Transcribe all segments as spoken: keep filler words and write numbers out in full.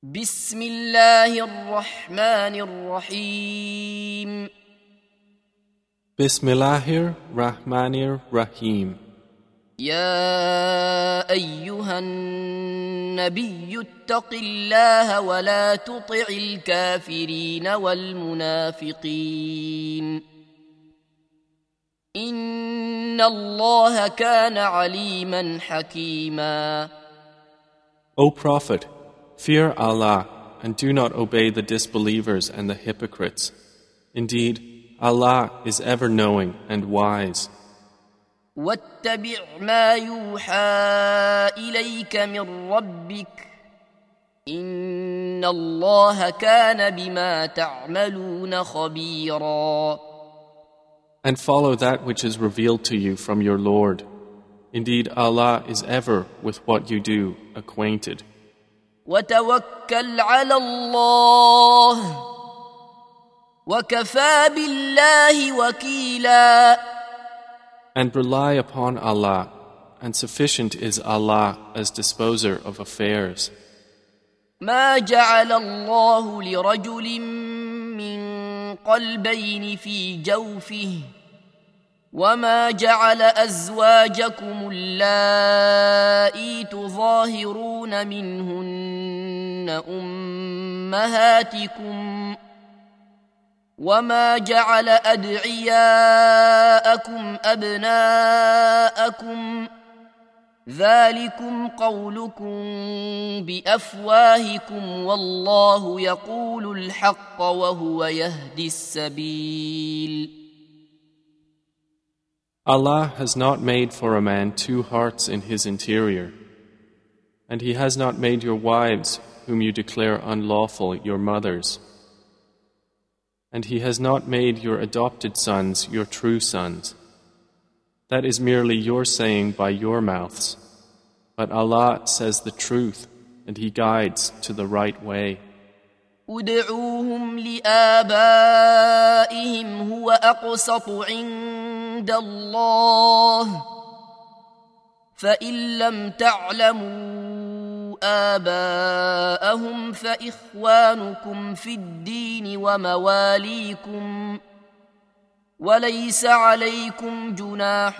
بسم الله الرحمن الرحيم Bismillahir Rahmanir Rahim. يا أيها النبي اتق الله ولا تطع الكافرين والمنافقين إن الله كان عليما حكيما. O Prophet, fear Allah and do not obey the disbelievers and the hypocrites. Indeed, Allah is ever knowing and wise. واتبع ما يوحى إليك من ربك إن الله كان بما تعملون خبيرا. And follow that which is revealed to you from your Lord. Indeed, Allah is ever with what you do acquainted. وتوكل على الله وكفى بالله وكيلا. And rely upon Allah, and sufficient is Allah as disposer of affairs. ما جعل الله لرجل من قلبين في جوفه وما جعل أزواجكم اللائي تظاهرون منهن أمهاتكم وما جعل أدعياءكم أبناءكم ذلكم قولكم بأفواهكم والله يقول الحق وهو يهدي السبيل. Allah has not made for a man two hearts in his interior, and He has not made your wives, whom you declare unlawful, your mothers. And He has not made your adopted sons your true sons. That is merely your saying by your mouths. But Allah says the truth, and He guides to the right way. ادعوهم لآبائهم هو أقسط عند الله فإن لم تعلموا آباءهم فإخوانكم في الدين ومواليكم وليس عليكم جناح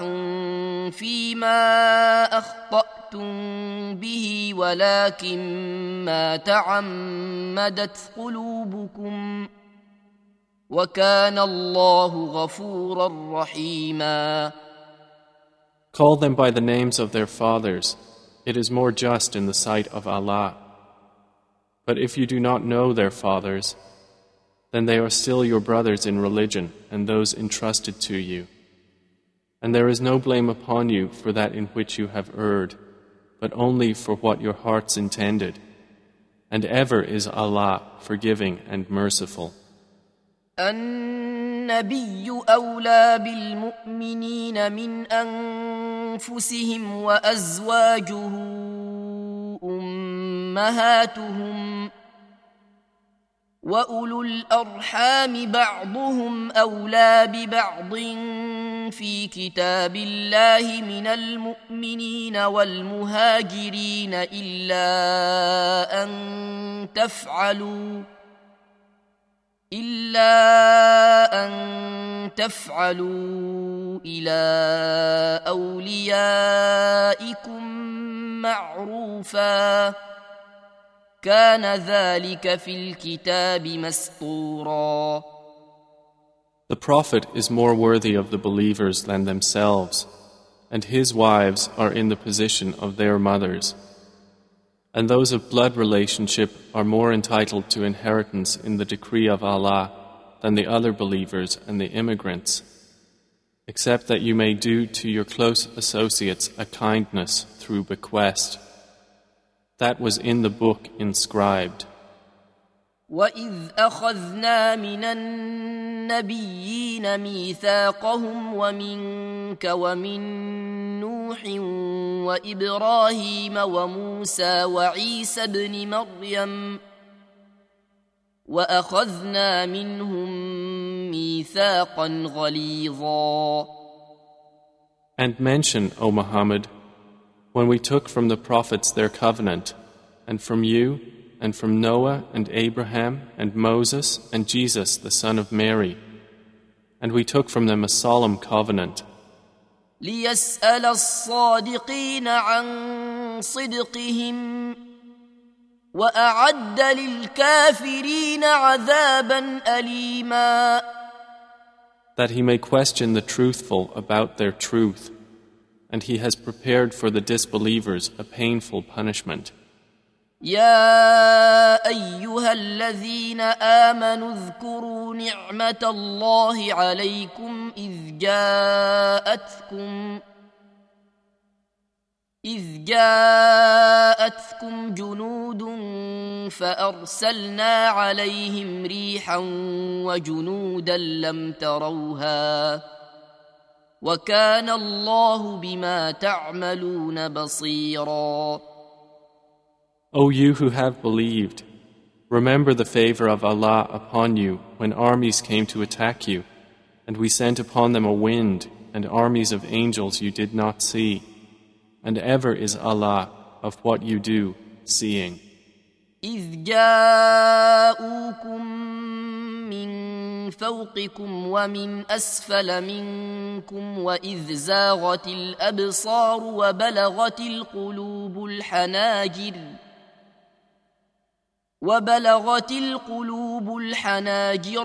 فيما أخطأتم به ولكن ما تعمدت قلوبكم وكان الله غفورا رحيما. Call them by the names of their fathers. It is more just in the sight of Allah. But if you do not know their fathers, then they are still your brothers in religion and those entrusted to you. And there is no blame upon you for that in which you have erred, but only for what your hearts intended. And ever is Allah forgiving and merciful. النبي أولى بالمؤمنين من أنفسهم وأزواجه أمهاتهم وأولو الأرحام بعضهم أولى ببعض في كتاب الله من المؤمنين والمهاجرين إلا أن تفعلوا إلا أن تفعلوا إلى أوليائكم معروفا كان ذلك في الكتاب مسطورا. The Prophet is more worthy of the believers than themselves, and his wives are in the position of their mothers. And those of blood relationship are more entitled to inheritance in the decree of Allah than the other believers and the immigrants, except that you may do to your close associates a kindness through bequest. That was in the book inscribed. وَإِذْ أَخَذْنَا مِنَ النَّبِيِّينَ مِيثَاقَهُمْ وَمِنكَ وَمِن نُّوحٍ وَإِبْرَاهِيمَ وَمُوسَى وَعِيسَى ابْنِ مَرْيَمَ وَأَخَذْنَا مِنْهُم مِّيثَاقًا غَلِيظًا. And mention, O Muhammad, when we took from the prophets their covenant, and from you, and from Noah and Abraham and Moses and Jesus the son of Mary. And we took from them a solemn covenant. ليسأل الصادقين عن صدقهم وأعد للكافرين عذابا أليما. That he may question the truthful about their truth, and he has prepared for the disbelievers a painful punishment. يا أيها الذين آمنوا اذكروا نعمة الله عليكم إذ جاءتكم إذ جاءتكم جنود فأرسلنا عليهم ريحا وجنودا لم تروها وكان الله بما تعملون بصيرا. O you who have believed, remember the favor of Allah upon you when armies came to attack you, and we sent upon them a wind and armies of angels you did not see, and ever is Allah of what you do seeing. إذ جاءوكم من فوقكم ومن أسفل منكم وإذ زاغت الأبصار وبلغت القلوب الحناجر وبلغت القلوب الحناجر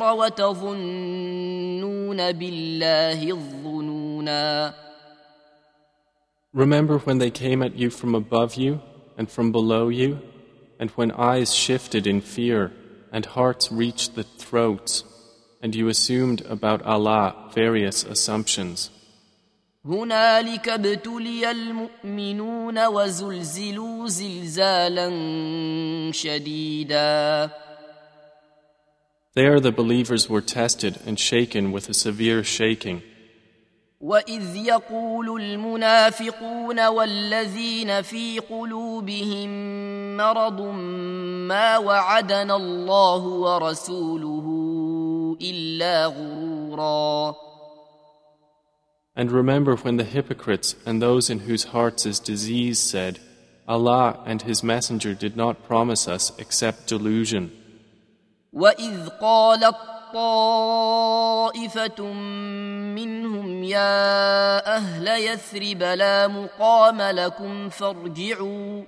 وتظنون بالله الظنونا. Remember when they came at you from above you and from below you, and when eyes shifted in fear and hearts reached the throats, and you assumed about Allah various assumptions. هنالك ابتلي المؤمنون وزلزلوا زلزالا شديدا. There the believers were tested and shaken with a severe shaking. وإذ يقول المنافقون والذين في قلوبهم مرض ما وعدنا الله ورسوله إلا غرورا. And remember when the hypocrites and those in whose hearts is disease said, Allah and His Messenger did not promise us except delusion. وإذ قالت طائفة منهم يا أهل يثرب لا مقام لكم فارجعوا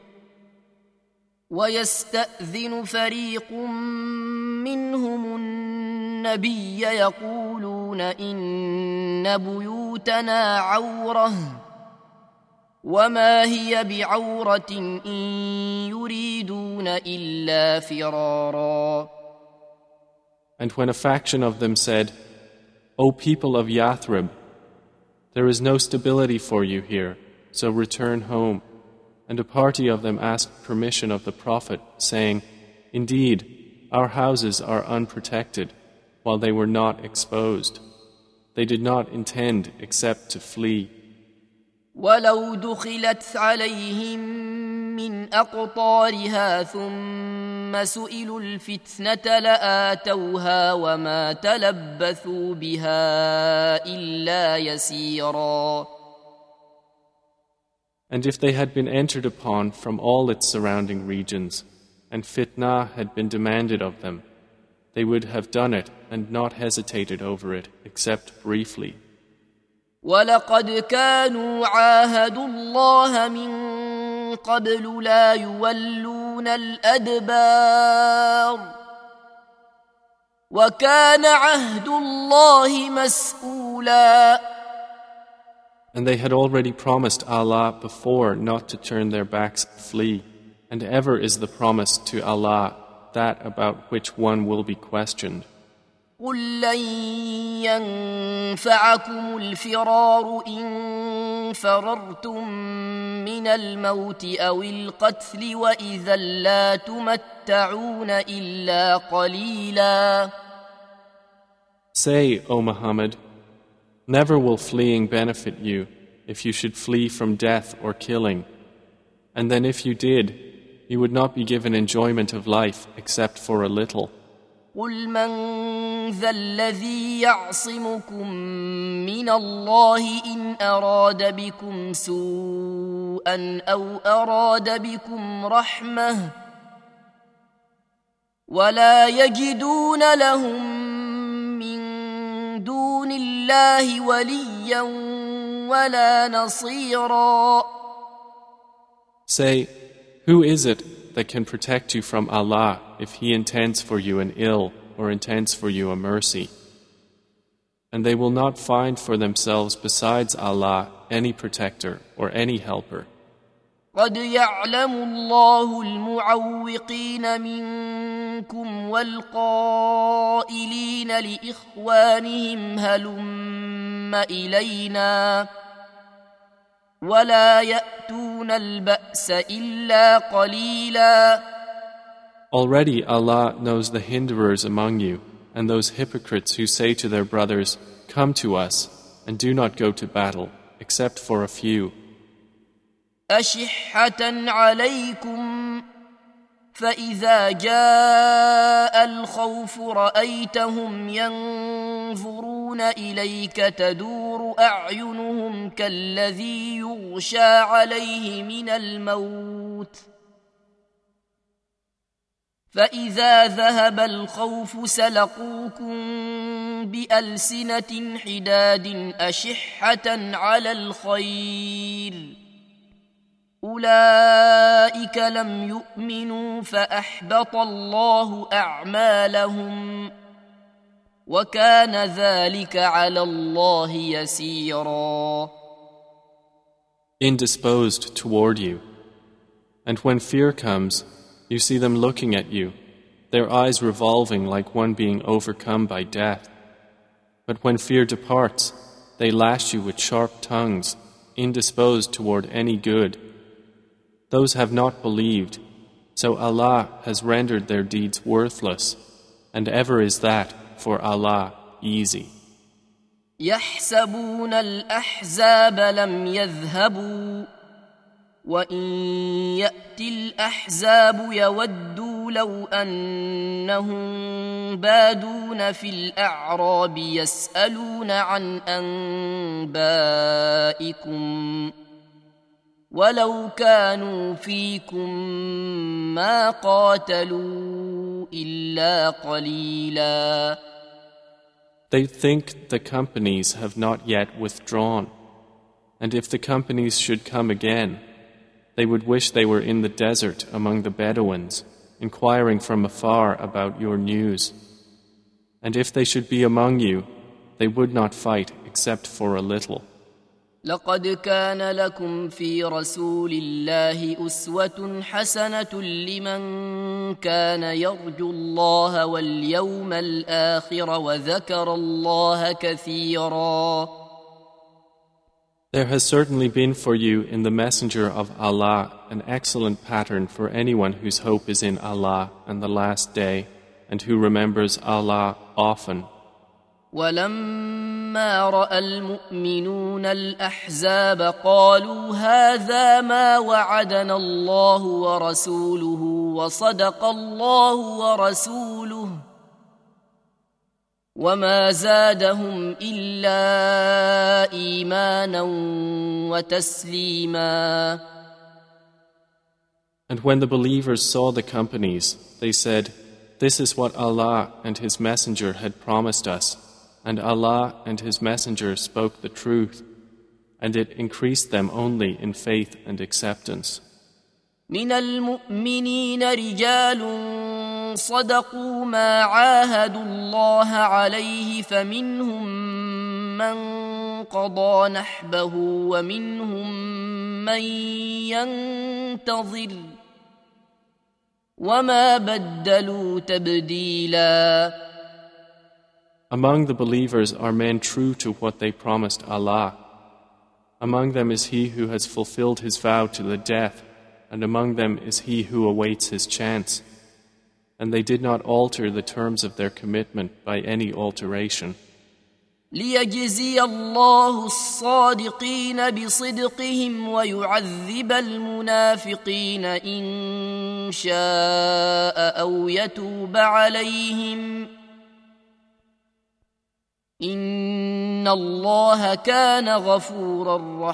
ويستأذن فريق منهم النبي يقولون إن بيوتنا عورة وما هي بعورة إن يريدون إلا فرارا. And when a faction of them said, O people of Yathrib, there is no stability for you here, so return home. And a party of them asked permission of the Prophet, saying, Indeed, our houses are unprotected, while they were not exposed. They did not intend except to flee. ولو دخلت عليهم من أقطارها ثم سئلوا الفتنة لآتوها وما تلبثوا بها إلا يسيرا. And if they had been entered upon from all its surrounding regions, and fitnah had been demanded of them, they would have done it and not hesitated over it except briefly. وَلَقَدْ كَانُوا عَاهَدُوا اللَّهَ مِن قَبْلُ لَا يُوَلُّونَ الْأَدْبَارَ وَكَانَ عَهْدُ اللَّهِ مَسْئُولًا. And they had already promised Allah before not to turn their backs and flee, and ever is the promise to Allah that about which one will be questioned. قُل لَّن يَنفَعَكُمُ الْفِرَارُ إِن فَرَرْتُم مِّنَ الْمَوْتِ أَوِ الْقَتْلِ وَإِذًا لَّا تُمَتَّعُونَ إِلَّا قَلِيلًا. Say, O Muhammad, never will fleeing benefit you if you should flee from death or killing, and then if you did, you would not be given enjoyment of life except for a little. قُلْ مَنْ ذَا الَّذِي يَعْصِمُكُمْ مِنَ اللَّهِ إِنْ أَرَادَ بِكُمْ سُوءًا أَوْ أَرَادَ بِكُمْ رَحْمَةً ولا يجدون لهم من دون الله وليا ولا نصيرا. Say, who is it that can protect you from Allah if He intends for you an ill or intends for you a mercy? And they will not find for themselves besides Allah any protector or any helper. قد يعلم الله المعوقين منكم والقائلين لإخوانهم هلم إلينا ولا يأتون البأس إلا قليلا. Already Allah knows the hinderers among you and those hypocrites who say to their brothers, "Come to us," and do not go to battle, except for a few. أشحة عليكم فإذا جاء الخوف رأيتهم ينظرون إليك تدور أعينهم كالذي يغشى عليه من الموت فإذا ذهب الخوف سلقوكم بألسنة حداد أشحة على الخير أولئك لم يؤمنوا فأحبط الله أعمالهم وكان ذلك على الله يسيرا. Indisposed toward you. And when fear comes, you see them looking at you, their eyes revolving like one being overcome by death. But when fear departs, they lash you with sharp tongues, indisposed toward any good. Those have not believed, so Allah has rendered their deeds worthless, and ever is that for Allah easy. يحسبون الأحزاب لم يذهبوا وإن يأتي الأحزاب يودوا لو أنهم بادون في الأعراب يسألون عن أنبائكم ولو كانوا فيكم ما قاتلوا إلا قليلا. They think the companies have not yet withdrawn, and if the companies should come again, they would wish they were in the desert among the Bedouins, inquiring from afar about your news. And if they should be among you, they would not fight except for a little. لقد كان لكم في رسول الله أسوة حسنة لمن كان يرجو الله واليوم الآخر وذكر الله كثيرا. There has certainly been for you in the Messenger of Allah an excellent pattern for anyone whose hope is in Allah and the Last Day, and who remembers Allah often. ولما رأى المؤمنون الأحزاب قالوا هذا ما وعدنا الله ورسوله وصدق الله ورسوله وما زادهم إلا إيمانا وتسليما. And when the believers saw the companies, they said, "This is what Allah and His Messenger had promised us, and Allah and His Messenger spoke the truth, and it increased them only in faith and acceptance." من المؤمنين رجال صدقوا ما عاهدوا الله عليه فمنهم من قضى نحبه ومنهم من ينتظر وما بدلوا تبديلا. Among the believers are men true to what they promised Allah. Among them is he who has fulfilled his vow to the death, and among them is he who awaits his chance. And they did not alter the terms of their commitment by any alteration. ليجزي الله الصادقين بصدقهم ويعذب المنافقين إن شاء أو يتوب عليهم إن الله كان غفورا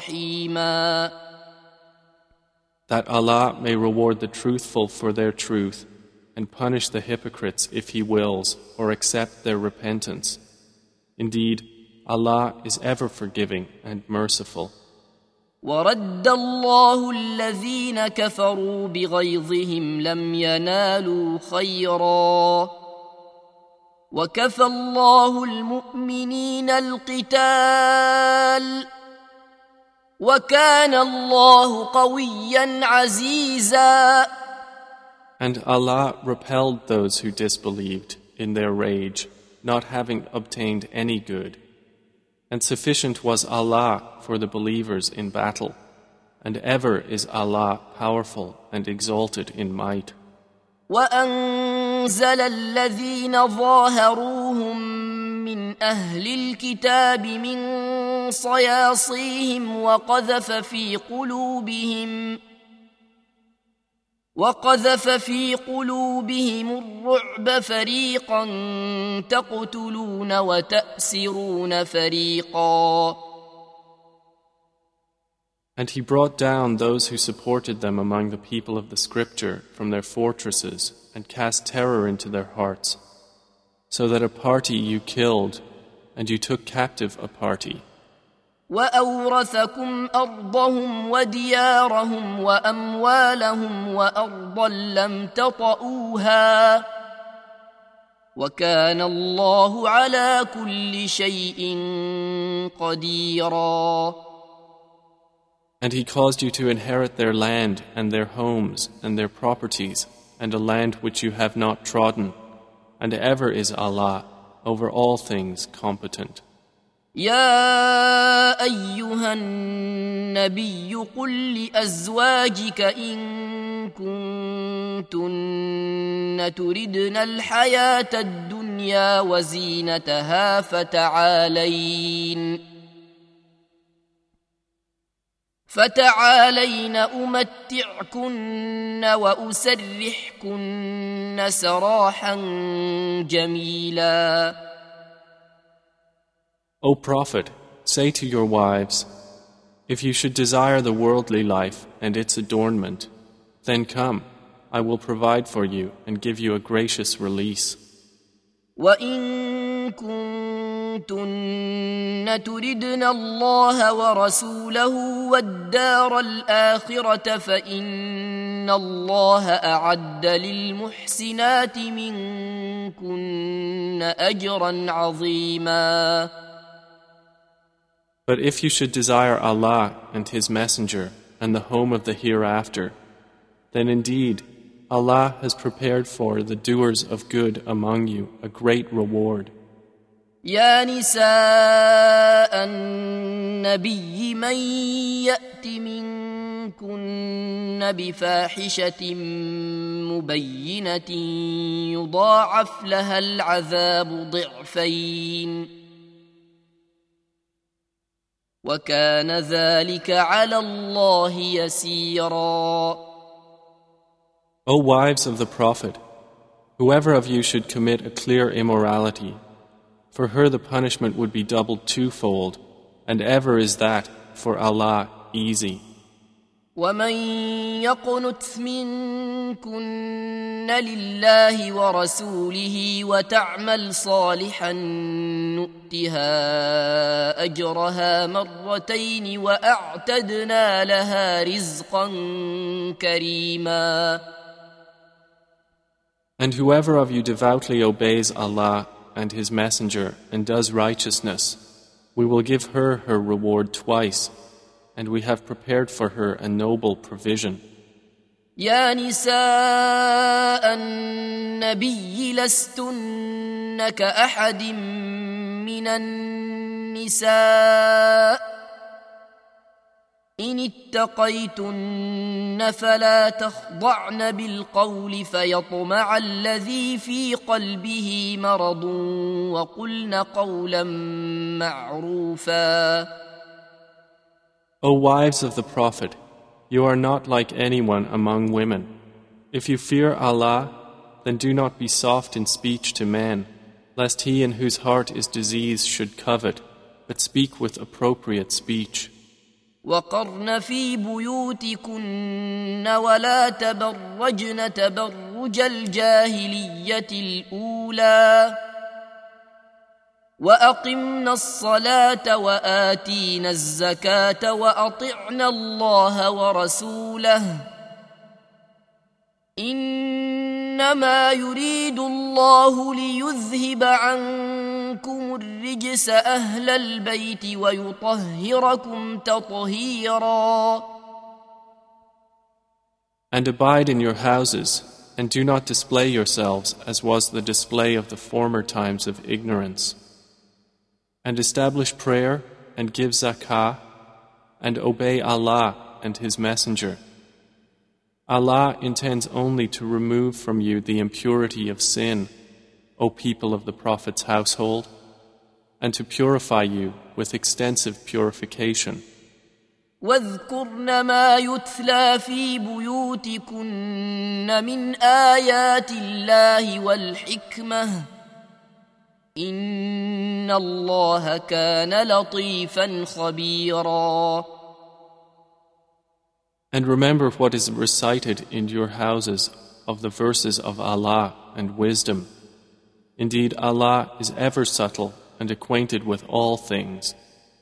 رحيما. That Allah may reward the truthful for their truth, and punish the hypocrites if He wills, or accept their repentance. Indeed, Allah is ever forgiving and merciful. ورد الله الذين كفروا بغيظهم لم ينالوا خيرا وكفى الله المؤمنين القتال وكان الله قويا عزيزا. And Allah repelled those who disbelieved in their rage, not having obtained any good. And sufficient was Allah for the believers in battle, and ever is Allah powerful and exalted in might. وأنزل الذين ظاهروهم من أهل الكتاب من صياصيهم وقذف في قلوبهم وقذف في قلوبهم الرعب فريقا تقتلون وتأسرون فريقا. And He brought down those who supported them among the people of the Scripture from their fortresses and cast terror into their hearts, so that a party you killed and you took captive a party. وأورثكم أرضهم وديارهم وأموالهم وأرضا لم تطئوها وكان الله على كل شيء قديرا. And He caused you to inherit their land and their homes and their properties and a land which you have not trodden, and ever is Allah over all things competent. يا أيها النبي قل لأزواجك إن كنتن تردن الحياة الدنيا وزينتها فتعالين فتعالين أمتعكن وأسرحكن سراحا جميلا. O Prophet, say to your wives, if you should desire the worldly life and its adornment, then come, I will provide for you and give you a gracious release. وَإِن كُنتُنَّ تُرِدْنَ اللَّهَ وَرَسُولَهُ وَالدَّارَ الْآخِرَةَ فَإِنَّ اللَّهَ أَعَدَّ لِلْمُحْسِنَاتِ مِنكُنَّ أَجْرًا عَظِيمًا. But if you should desire Allah and His Messenger and the home of the hereafter, then indeed Allah has prepared for the doers of good among you a great reward. يا نساء النبي من يأت منكن بفاحشة مبينة يضاعف لها العذاب ضعفين وكان ذلك على الله يسيرا. O wives of the Prophet, whoever of you should commit a clear immorality, for her the punishment would be doubled twofold, and ever is that for Allah easy. ومن يقنت منكن لله ورسوله وتعمل صالحا نؤتها أجرها مرتين وأعتدنا لها رزقا كريما. And whoever of you devoutly obeys Allah and His Messenger and does righteousness, we will give her her reward twice, and we have prepared for her a noble provision. يا نساء النبي لستن كأحد من النساء إن اتقيتن فلا تخضعن بالقول فيطمع الذي في قلبه مرض وقلن قولا معروفا. O wives of the Prophet, you are not like anyone among women. If you fear Allah, then do not be soft in speech to men, lest he in whose heart is disease should covet, but speak with appropriate speech. وقرن في بيوتكن ولا تبرجن تبرج تبرج الجاهلية الأولى وأقمنا الصلاة وآتينا الزكاة وأطعنا الله ورسوله إنما يريد الله ليذهب عنكم الرجس أهل البيت ويطهركم تطهيرا. And abide in your houses, and do not display yourselves as was the display of the former times of ignorance. And establish prayer, and give zakah, and obey Allah and His Messenger. Allah intends only to remove from you the impurity of sin, O people of the Prophet's household, and to purify you with extensive purification. واذكرن ما يتلى في بيوتكن من آيات الله والحكمة إن الله كان لطيفا خبيرا. And remember what is recited in your houses of the verses of Allah and wisdom. Indeed, Allah is ever subtle and acquainted with all things.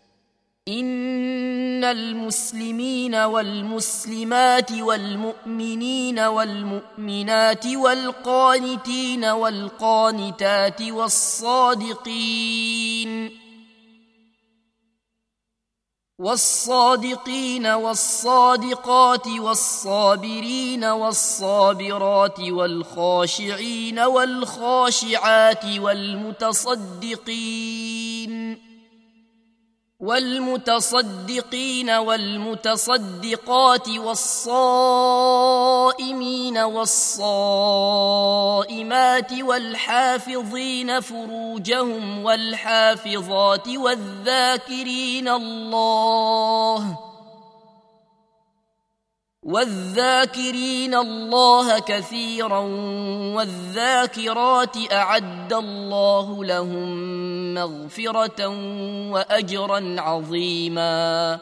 إن المسلمين والمسلمات والمؤمنين والمؤمنات والقانتين والقانتات والصادقين والصادقين والصادقات والصابرين والصابرات والخاشعين والخاشعات والمتصدقين والمتصدقين والمتصدقات والصائمين والصائمات والحافظين فروجهم والحافظات والذاكرين الله والذاكرين الله كثيرا والذاكرات أعد الله لهم مغفرة وأجرا عظيما.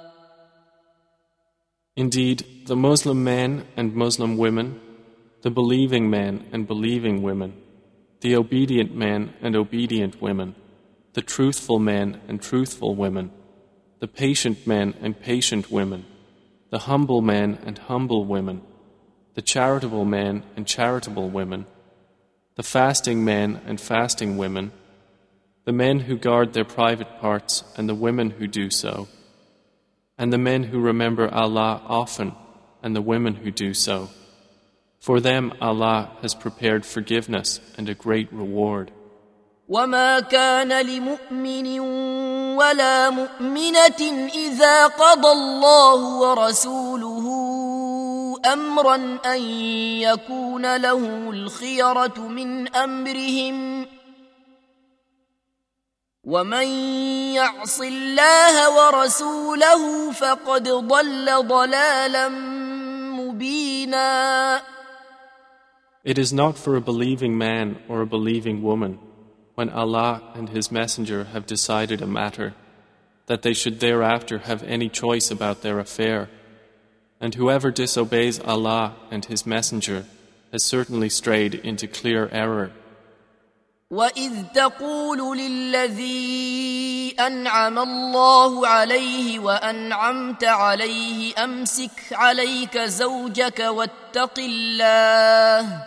Indeed, the Muslim men and Muslim women, the believing men and believing women, the obedient men and obedient women, the truthful men and truthful women, the patient men and patient women, the humble men and humble women, the charitable men and charitable women, the fasting men and fasting women, the men who guard their private parts and the women who do so, and the men who remember Allah often and the women who do so. For them Allah has prepared forgiveness and a great reward. وما كان لمؤمن ولا مؤمنة إذا قضى الله ورسوله أمرا أن يكون لهم الخيرة من أمرهم ومن يعص الله ورسوله فقد ضل ضلالا مبينا. It is not for a believing man or a believing woman, when Allah and His Messenger have decided a matter, that they should thereafter have any choice about their affair. And whoever disobeys Allah and His Messenger has certainly strayed into clear error. وَإِذْ تَقُولُ لِلَّذِي أَنْعَمَ اللَّهُ عَلَيْهِ وَأَنْعَمْتَ عَلَيْهِ أَمْسِكْ عَلَيْكَ زَوْجَكَ وَاتَّقِ اللَّهَ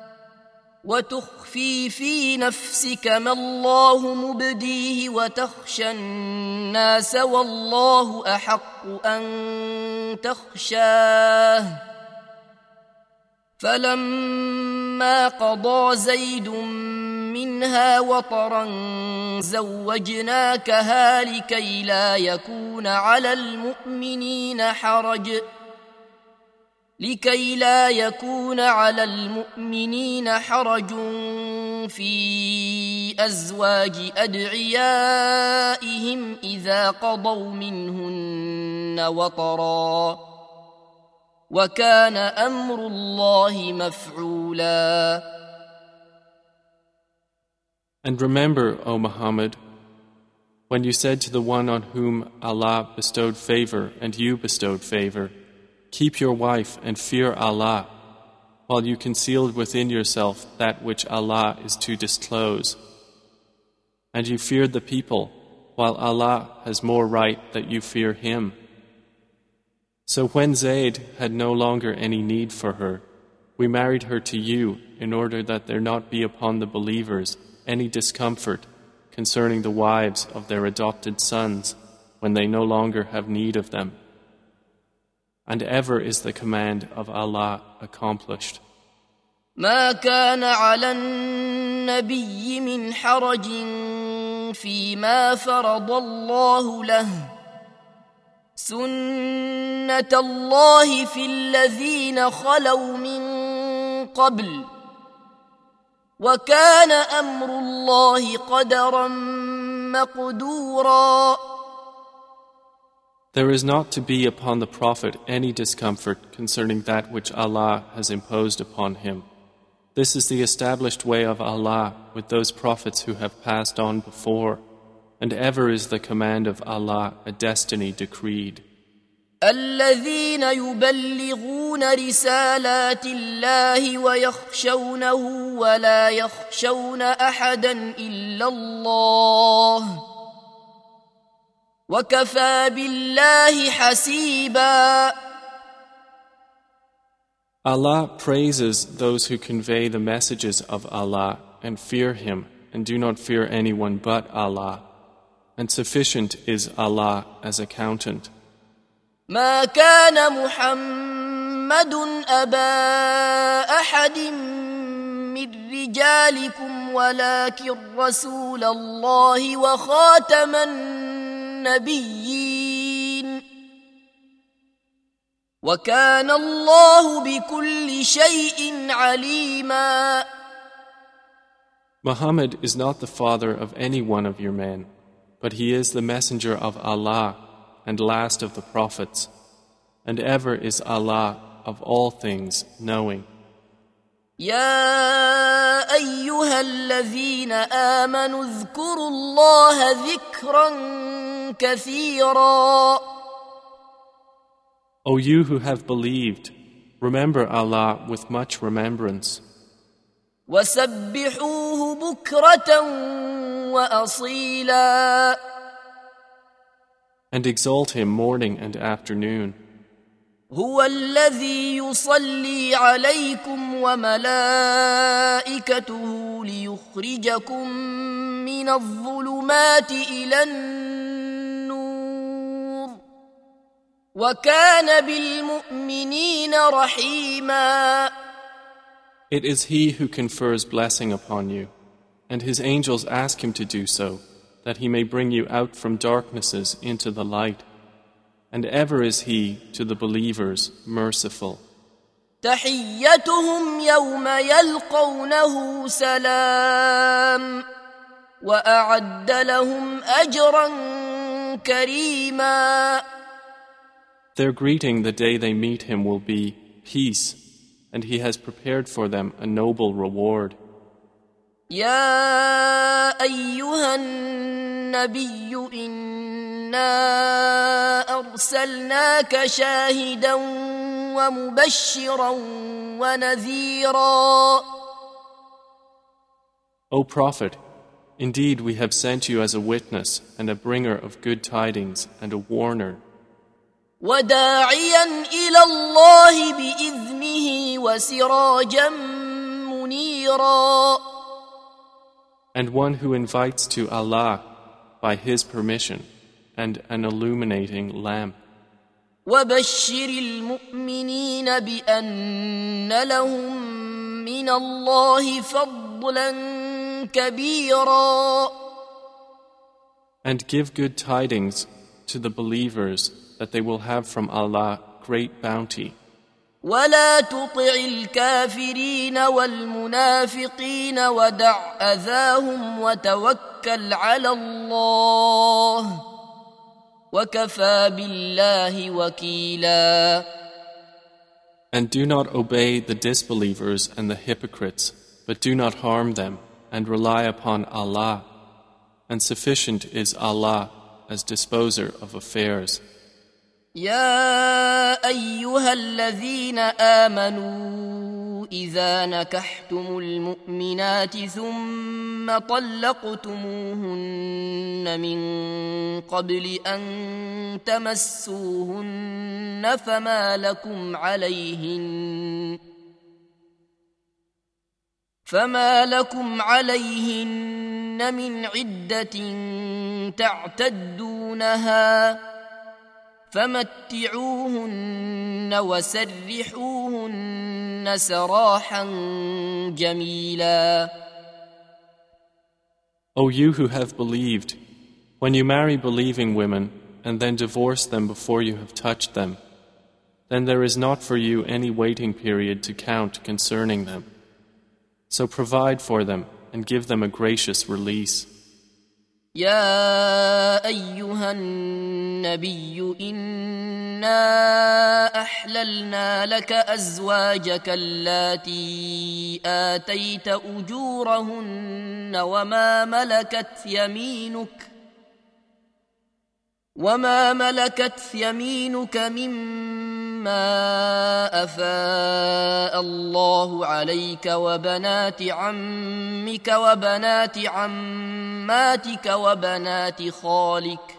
وتخفي في نفسك ما الله مبديه وتخشى الناس والله أحق أن تخشاه فلما قضى زيد منها وطرا زوجناكها لكي لا يكون على المؤمنين حرج لكي لا يكون على المؤمنين حرج في أزواج أدعيائهم إذا قضوا منهن وطرا وكان أمر الله مفعولا. And remember, O Muhammad, when you said to the one on whom Allah bestowed favor and you bestowed favor, keep your wife and fear Allah, while you concealed within yourself that which Allah is to disclose. And you feared the people, while Allah has more right that you fear Him. So when Zayd had no longer any need for her, we married her to you in order that there not be upon the believers any discomfort concerning the wives of their adopted sons when they no longer have need of them. And ever is the command of Allah accomplished. ما كان على النبي من حرج فيما فرض الله له سنة الله في الذين خلوا من قبل وكان أمر الله قدرا مقدورا. There is not to be upon the Prophet any discomfort concerning that which Allah has imposed upon him. This is the established way of Allah with those prophets who have passed on before, and ever is the command of Allah a destiny decreed. الذين يبلغون رسالات الله ويخشونه ولا يخشون أحدا إلا الله وكفى بالله حسيبا. Allah praises those who convey the messages of Allah and fear Him and do not fear anyone but Allah, and sufficient is Allah as accountant. ما كان محمد أبا أحد من رجالكم ولكن رسول الله وخاتم النبيين وكان الله بكل شيء عليما. Muhammad is not the father of any one of your men, but he is the messenger of Allah and last of the prophets, and ever is Allah of all things knowing. يا أيها الذين آمنوا اذكروا الله ذكرا كثيرا. O you who have believed, remember Allah with much remembrance. وسبحوه بكرة وأصيلا. And exalt Him morning and afternoon. هو الذي يصلي عليكم وملائكته ليخرجكم من الظلمات إلى النور وكان بالمؤمنين رحيما. It is He who confers blessing upon you, and His angels ask Him to do so, that He may bring you out from darknesses into the light. And ever is He to the believers merciful. تحيتهم يوم يلقونه سلام وأعد لهم أجرا كريما. Their greeting the day they meet Him will be peace, and He has prepared for them a noble reward. يا أيها النبي إنا أرسلناك شاهدا ومبشرا ونذيرا. O Prophet, indeed we have sent you as a witness and a bringer of good tidings and a warner. وداعيا إلى الله بإذنه وسراجا منيرا. And one who invites to Allah by His permission and an illuminating lamp. وبشر المؤمنين بأن لهم من الله فضلا كبيرا. And give good tidings to the believers that they will have from Allah great bounty. ولا تطع الكافرين والمنافقين ودع أذاهم وتوكل على الله وكفى بالله وكيلا. And do not obey the disbelievers and the hypocrites, but do not harm them, and rely upon Allah, and sufficient is Allah as disposer of affairs. يا أيها الذين آمنوا إذا نكحتم المؤمنات ثم طلقتموهن من قبل أن تمسوهن فما لكم عليهن فما لكم عليهن من عدة تعتدونها فمتعوهن وسرحوهن سراحا جميلا. O you who have believed, when you marry believing women and then divorce them before you have touched them, then there is not for you any waiting period to count concerning them. So provide for them and give them a gracious release. يا أيها النبي إنا أحللنا لك أزواجك اللاتي آتيت أجورهن وما ملكت يمينك وما ملكت يمينك مما أفاء الله عليك وبنات عمك وبنات عماتك وبنات خالك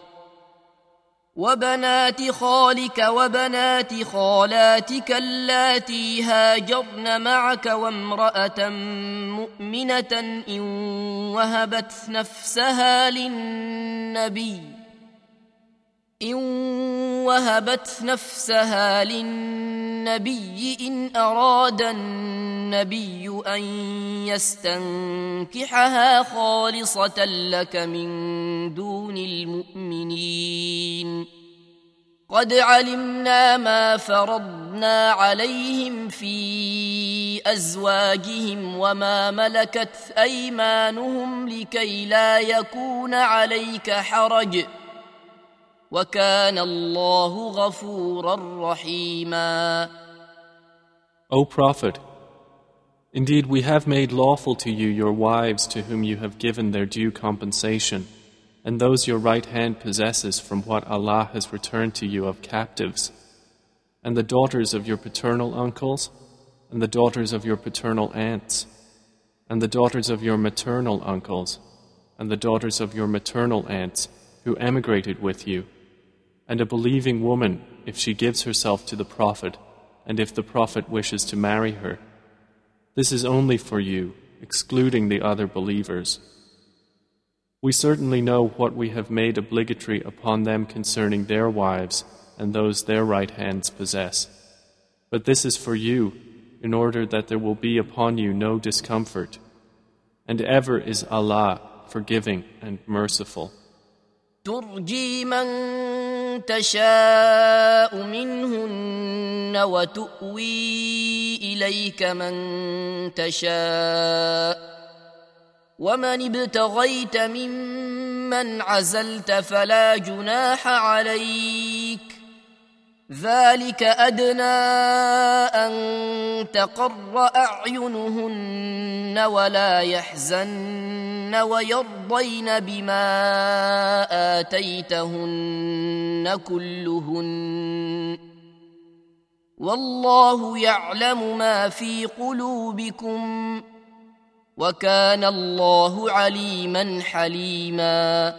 وبنات خالك وبنات خالاتك اللاتي هاجرن معك وامرأة مؤمنة إن وهبت نفسها للنبي إن وهبت نفسها للنبي إن أراد النبي أن يستنكحها خالصة لك من دون المؤمنين قد علمنا ما فرضنا عليهم في أزواجهم وما ملكت أيمانهم لكي لا يكون عليك حرج وَكَانَ اللَّهُ غَفُورًا رَحِيمًا. O Prophet, indeed we have made lawful to you your wives to whom you have given their due compensation, and those your right hand possesses from what Allah has returned to you of captives, and the daughters of your paternal uncles, and the daughters of your paternal aunts, and the daughters of your maternal uncles, and the daughters of your maternal aunts who emigrated with you, and a believing woman if she gives herself to the Prophet and if the Prophet wishes to marry her. This is only for you, excluding the other believers. We certainly know what we have made obligatory upon them concerning their wives and those their right hands possess. But this is for you, in order that there will be upon you no discomfort. And ever is Allah forgiving and merciful. ترجي من تشاء منهن وتؤوي إليك من تشاء ومن ابتغيت ممن عزلت فلا جناح عليك ذلك أدنى أن تقر أعينهن ولا يحزن ويرضين بما آتيتهن كلهن والله يعلم ما في قلوبكم وكان الله عليما حليما.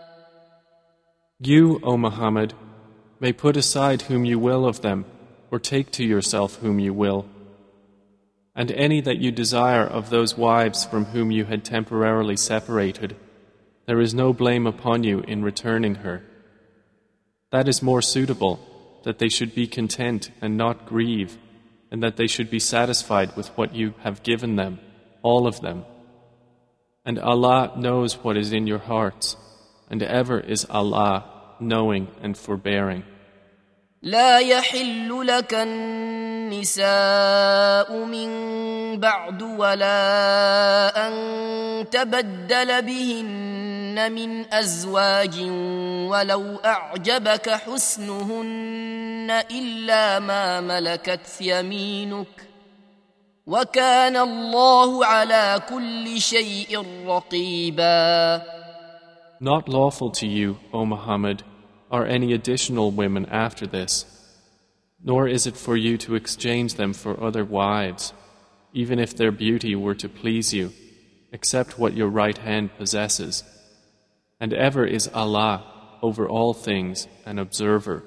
You, O Muhammad, may put aside whom you will of them, or take to yourself whom you will. And any that you desire of those wives from whom you had temporarily separated, there is no blame upon you in returning her. That is more suitable, that they should be content and not grieve, and that they should be satisfied with what you have given them, all of them. And Allah knows what is in your hearts, and ever is Allah knowing and forbearing. لا يحل لك النساء من بعد ولا أن تبدل بهن من أزواج ولو أعجبك حسنهن إلا ما ملكت يمينك وكان الله على كل شيء رقيبا. Not lawful to you, O Muhammad, are any additional women after this, nor is it for you to exchange them for other wives, even if their beauty were to please you, except what your right hand possesses. And ever is Allah over all things an observer.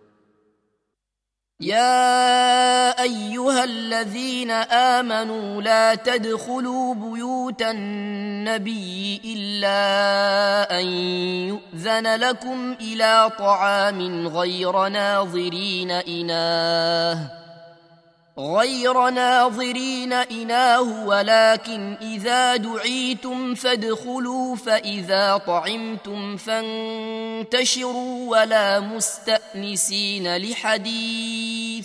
يا أيها الذين آمنوا لا تدخلوا بيوت النبي إلا أن يؤذن لكم إلى طعام غير ناظرين إناه غير ناظرين إناه ولكن إذا دعيتم فادخلوا فإذا طعمتم فانتشروا ولا مستأنسين لحديث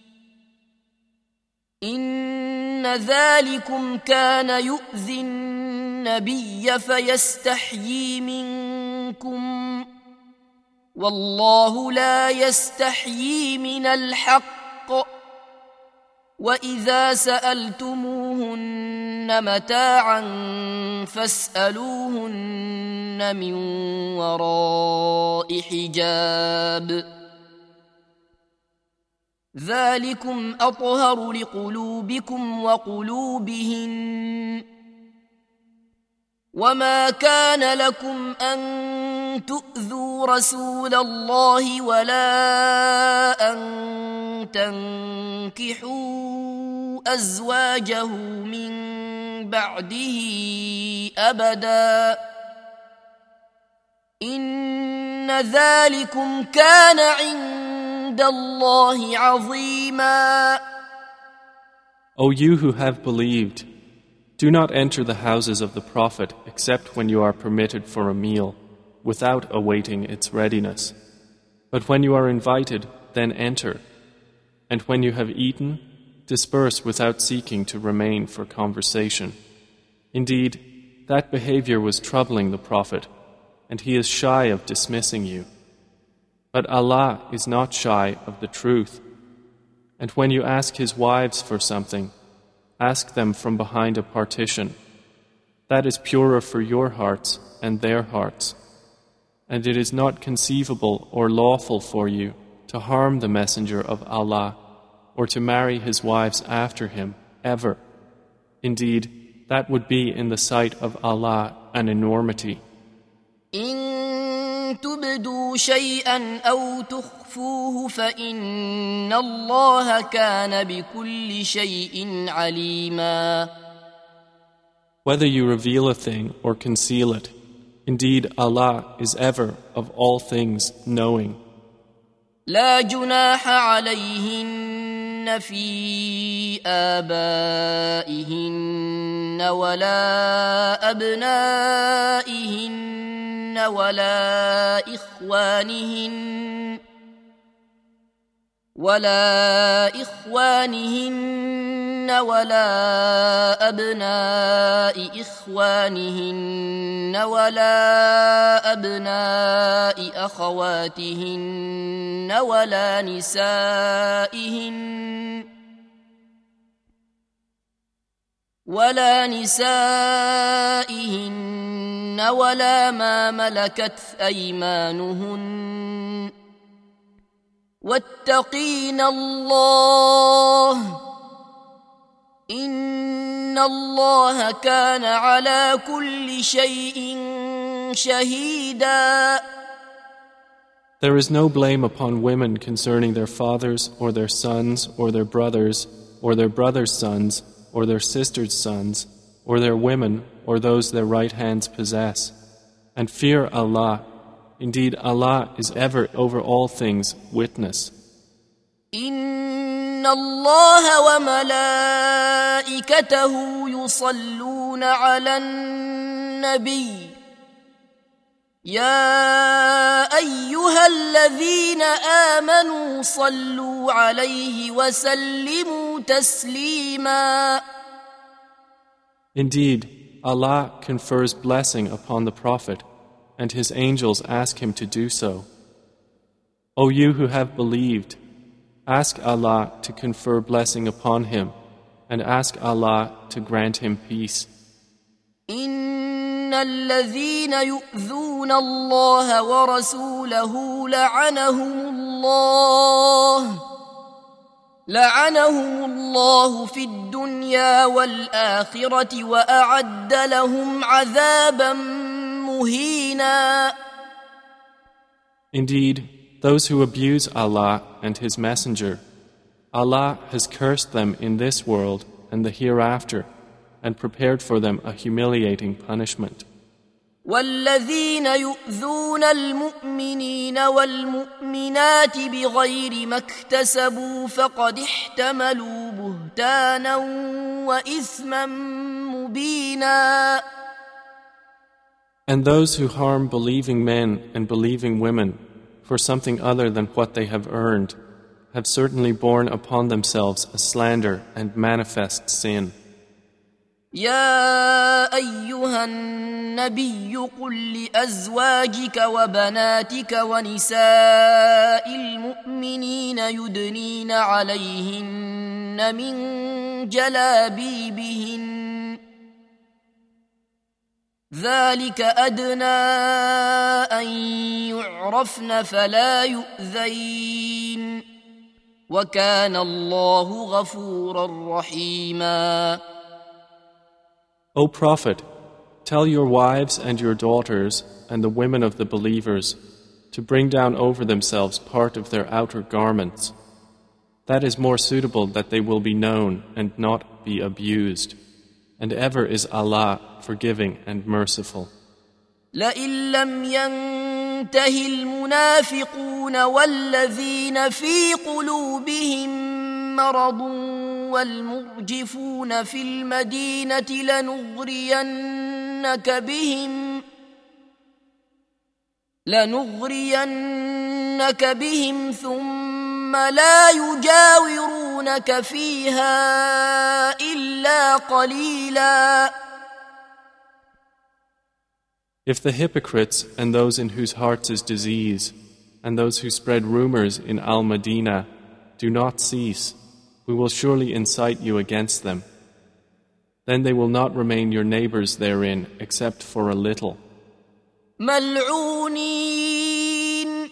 إن ذلكم كان يؤذي النبي فيستحيي منكم والله لا يستحيي من الحق وإذا سألتموهن متاعا فاسألوهن من وراء حجاب ذلكم أطهر لقلوبكم وقلوبهن وما كان لكم أن تؤذوا رسول الله ولا أن تنكحوا أزواجه من بعده أبدا إن ذلكم كان عند الله عظيما. O you who have believed, do not enter the houses of the Prophet except when you are permitted for a meal, without awaiting its readiness. But when you are invited, then enter. And when you have eaten, disperse without seeking to remain for conversation. Indeed, that behavior was troubling the Prophet, and he is shy of dismissing you. But Allah is not shy of the truth. And when you ask his wives for something, ask them from behind a partition. That is purer for your hearts and their hearts. And it is not conceivable or lawful for you to harm the Messenger of Allah or to marry his wives after him, ever. Indeed, that would be in the sight of Allah an enormity. إن تبدوا شيئا أو تخفوه فإن الله كان بكل شيء عليما. Whether you reveal a thing or conceal it, indeed Allah is ever of all things knowing. لا جناح عليهن في آبائهن ولا أبنائهن ولا إخوانهن ولا إخوانهن ولا أبناء إخوانهن ولا أبناء أخواتهن ولا نسائهن ولا نسائهن ولا ما ملكت أيمانهن واتقين الله إن الله كان على كل شيء شهيدا. There is no blame upon women concerning their fathers or their sons or their brothers or their brothers' sons or their sisters' sons or their women or those their right hands possess. And fear Allah. Indeed, Allah is ever over all things witness. إن الله وملائكته يصلون على النبي يا أيها الذين آمنوا صلوا عليه وسلموا تسليما. Indeed, Allah confers blessing upon the Prophet, and his angels ask him to do so. O you who have believed, ask Allah to confer blessing upon him, and ask Allah to grant him peace. إن الذين يؤذون الله ورسوله لعنهم الله لعنهم الله في الدنيا والآخرة وأعد لهم عذابا مهينا. Indeed, those who abuse Allah and His Messenger, Allah has cursed them in this world and the hereafter and prepared for them a humiliating punishment. والذين يؤذون المؤمنين والمؤمنات بغير ما اكتسبوا فقد احتملوا بهتانا وإثما مبينا. And those who harm believing men and believing women for something other than what they have earned have certainly borne upon themselves a slander and manifest sin. يا أيها النبي قل لأزواجك وبناتك ونساء المؤمنين يدنين عليهن من جلابيبهن ذلك أدنى أن يعرفن فلا يؤذين وكان الله غفورا رحيما. O Prophet, tell your wives and your daughters and the women of the believers to bring down over themselves part of their outer garments. That is more suitable that they will be known and not be abused. And ever is Allah forgiving and merciful. لئن لم ينته المنافقون والذين في قلوبهم مرض والمرجفون في المدينة لنغرينك بهم لنغرينك بهم ثم لا يجاورونك فيها إلا قليلا. If the hypocrites and those in whose hearts is disease and those who spread rumors in Al-Madinah do not cease, we will surely incite you against them. Then they will not remain your neighbors therein except for a little. ملعونين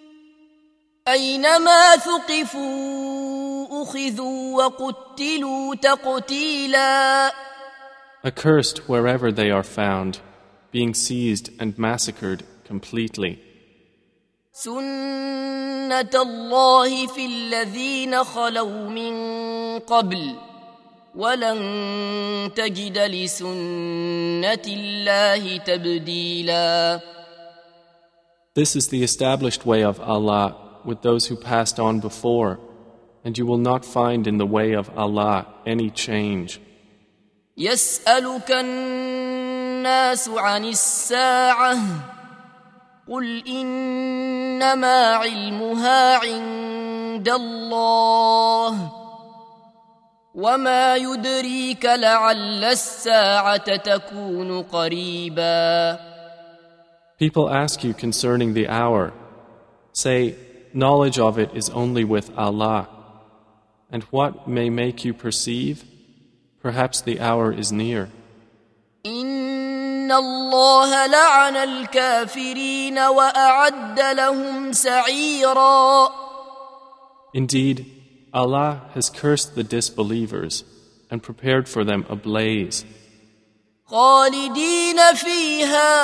أينما ثقفوا أخذوا وقتلوا تقتيلا. Accursed wherever they are found, being seized and massacred completely. سنة الله في الذين خلوا من قبل ولن تجد لسنة الله تبديلا. This is the established way of Allah with those who passed on before, and you will not find in the way of Allah any change. يسألك الناس عن الساعة قل إنما علمها عند الله وما يدريك لعل الساعة تكون قريبا. People ask you concerning the hour. Say, knowledge of it is only with Allah. And what may make you perceive? Perhaps the hour is near. إن الله لعن الكافرين وأعد لهم سعيرا. Indeed, Allah has cursed the disbelievers and prepared for them a blaze. خالدين فيها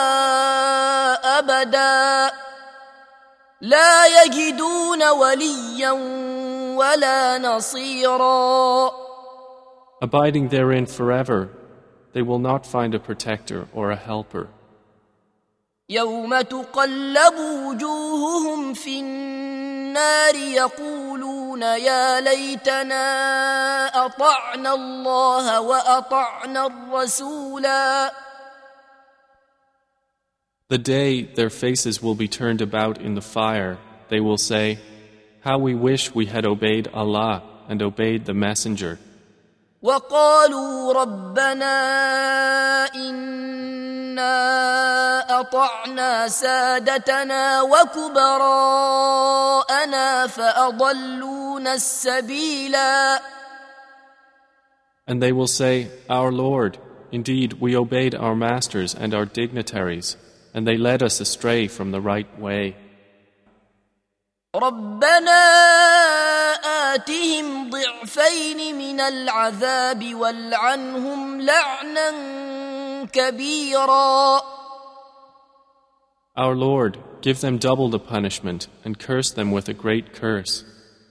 أبدا لا يجدون وليا ولا نصيرا. Abiding therein forever, they will not find a protector or a helper. يوم تقلب وجوههم في النار يقولون يا ليتنا أطعنا الله وأطعنا الرسولا. The day their faces will be turned about in the fire, they will say, how we wish we had obeyed Allah and obeyed the Messenger. وقالوا ربنا إنا أطعنا سادتنا وكبراءنا فأضلونا السبيلا. And they will say, our Lord, indeed we obeyed our masters and our dignitaries, and they led us astray from the right way. ربنا آتهم ضعفين من العذاب والعنهم لعنا كبيرا. Our Lord, give them double the punishment and curse them with a great curse.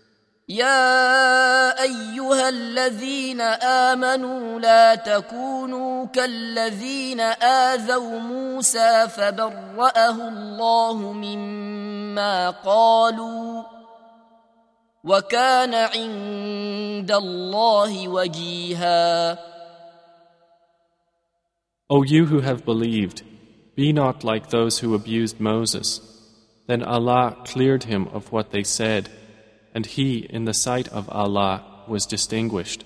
يا أيها الذين آمنوا لا تكونوا كالذين آذوا موسى فبرأه الله مما قالوا وكان عند الله وجيها. O you who have believed, be not like those who abused Moses. Then Allah cleared him of what they said, and he, in the sight of Allah, was distinguished.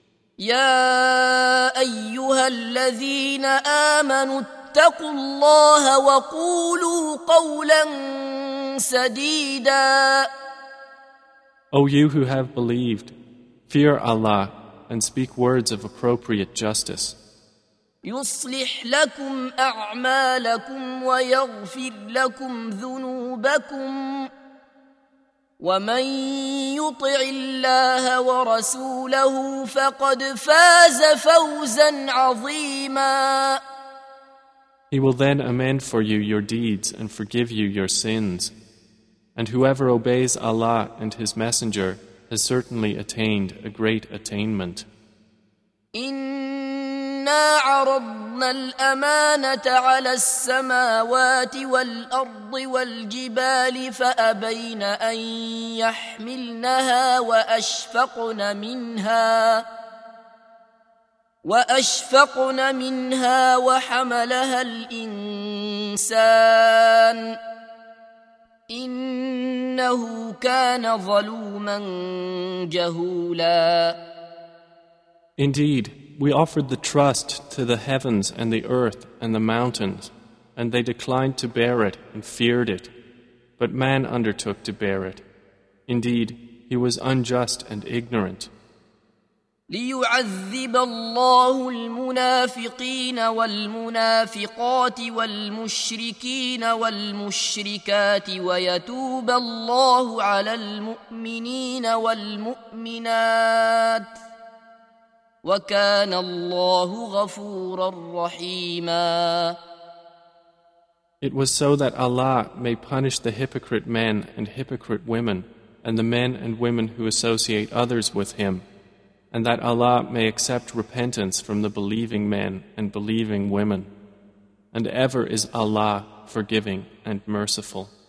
يا أيها الذين آمنوا اتقوا الله وقولوا قولا سديدا. O you who have believed, fear Allah and speak words of appropriate justice. يصلح لكم أعمالكم ويغفر لكم ذنوبكم ومن يطع الله ورسوله فقد فاز فوزا عظيما. He will then amend for you your deeds and forgive you your sins. And whoever obeys Allah and His Messenger has certainly attained a great attainment. إنا عرضنا الأمانة على السماوات والأرض والجبال فأبين أن يحملنها وأشفقن منها وأشفقن منها وحملها الإنسان إنه كان ظلوما جهولا. Indeed, we offered the trust to the heavens and the earth and the mountains, and they declined to bear it and feared it. But man undertook to bear it. Indeed, he was unjust and ignorant. ليعذب الله المنافقين والمنافقات والمشركين والمشركات ويتوب الله على المؤمنين والمؤمنات وكان الله غفورا رحيما. It was so that Allah may punish the hypocrite men and hypocrite women and the men and women who associate others with Him, and that Allah may accept repentance from the believing men and believing women. And ever is Allah forgiving and merciful.